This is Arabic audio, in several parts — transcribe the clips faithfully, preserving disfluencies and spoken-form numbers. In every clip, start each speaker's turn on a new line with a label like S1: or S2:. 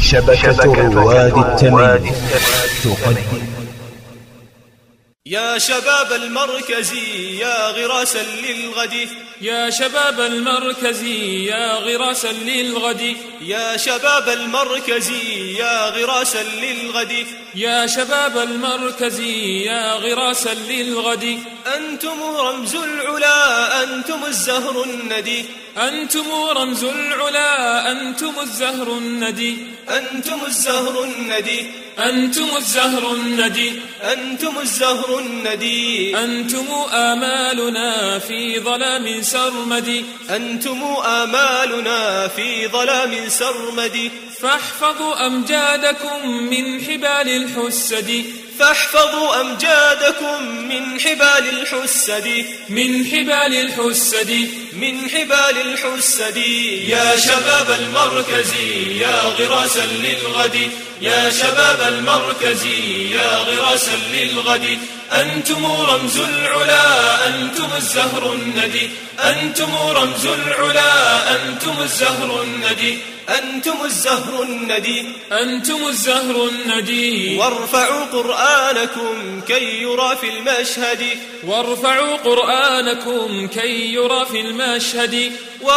S1: شبكة رواد التمييز تقدم.
S2: يا شباب المركز يا غراسا للغد،
S3: يا شباب المركز يا غراسا للغد،
S2: يا شباب المركز يا غراسا للغد،
S3: يا شباب المركز يا غراسا للغد.
S2: أنتم رمز العلا أنتم الزهر الندي،
S3: أنتم رمز العلا أنتم الزهر الندي،
S2: أنتم الزهر الندي،
S3: أنتم الزهر الندي،
S2: أنتم الزهر الندي.
S3: أنتم آمالنا في ظلام سرمدي،
S2: أنتم آمالنا في ظلام سرمدي.
S3: فاحفظوا أمجادكم من حبال الحسد،
S2: فاحفظوا أمجادكم من حبال الحسد،
S3: من حبال الحسد،
S2: من حبال الحسد. يا شباب المركز يا غراسا للغد، يا شباب المركز يا غراسا للغد. أنتم رمز العلا أنتم الزهر الندي، أنتم رمز العلا أنتم الزهر الندي، أنتم الزهر الندي،
S3: أنتم الزهر الندي.
S2: وارفعوا قرآنكم كي يرى في المشهد،
S3: وارفعوا قرآنكم كي يرى في المشهد.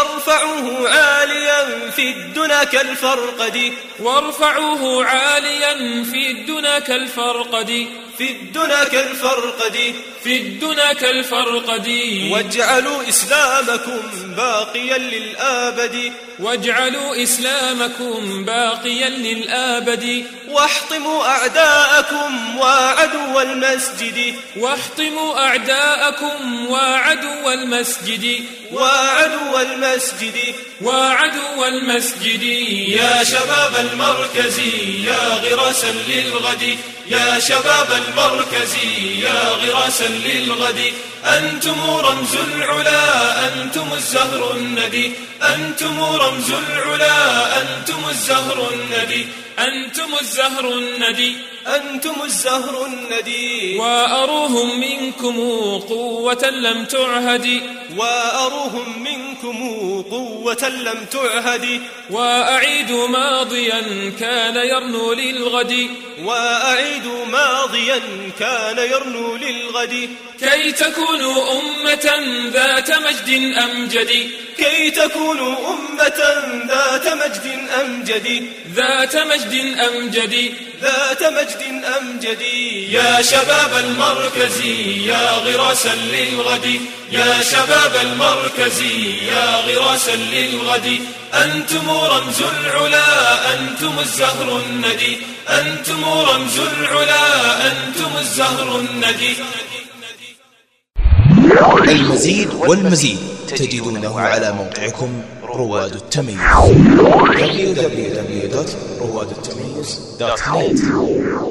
S2: وارفعوه عاليا في الدنا كالفرقد،
S3: وارفعوه عاليا في الدنا كالفرقد،
S2: في الدنا كالفرقد،
S3: في الدنا كالفرقد.
S2: واجعلوا إسلامكم باقيا للآبد،
S3: واجعلوا إسلامكم باقيا للآبد.
S2: واحطموا أعداءكم وعدو المسجد،
S3: واحطموا أعداءكم وعدو المسجد،
S2: وعدو المسجد،
S3: وعدو المسجد.
S2: يا شباب المركز يا غراسا للغد، يا شباب المركز يا غراسا للغد. أنتم رمز العلا أنتم الزهر الندي، أنتم رمز العلا أنتم الزهر الندي،
S3: أنتم الزهر الندي،
S2: أنتم الزهر الندي.
S3: وأروهم منكم قوة لم تعهد،
S2: وأروهم منكم قوة لم تعهد.
S3: وأعيد ماضيا كان يرنو للغد،
S2: وأعيد ماضيا كان يرنو للغد.
S3: كي تكونوا أمة ذات مجد أمجد،
S2: كي تكونوا أمة ذات مجد أمجد،
S3: ذات مجد أمجد،
S2: ذات مجد أمجد. يا شباب المركز يا غراسا للغد، يا شباب المركز يا غراسا للغد. أنتم رمز العلا أنتم الزهر الندي، أنتم رمز العلا أنتم الزهر الندي.
S1: المزيد والمزيد تجدونه على موقعكم رواد التمييز دبليو دبليو دبليو دوت رواد التمييز دوت نت.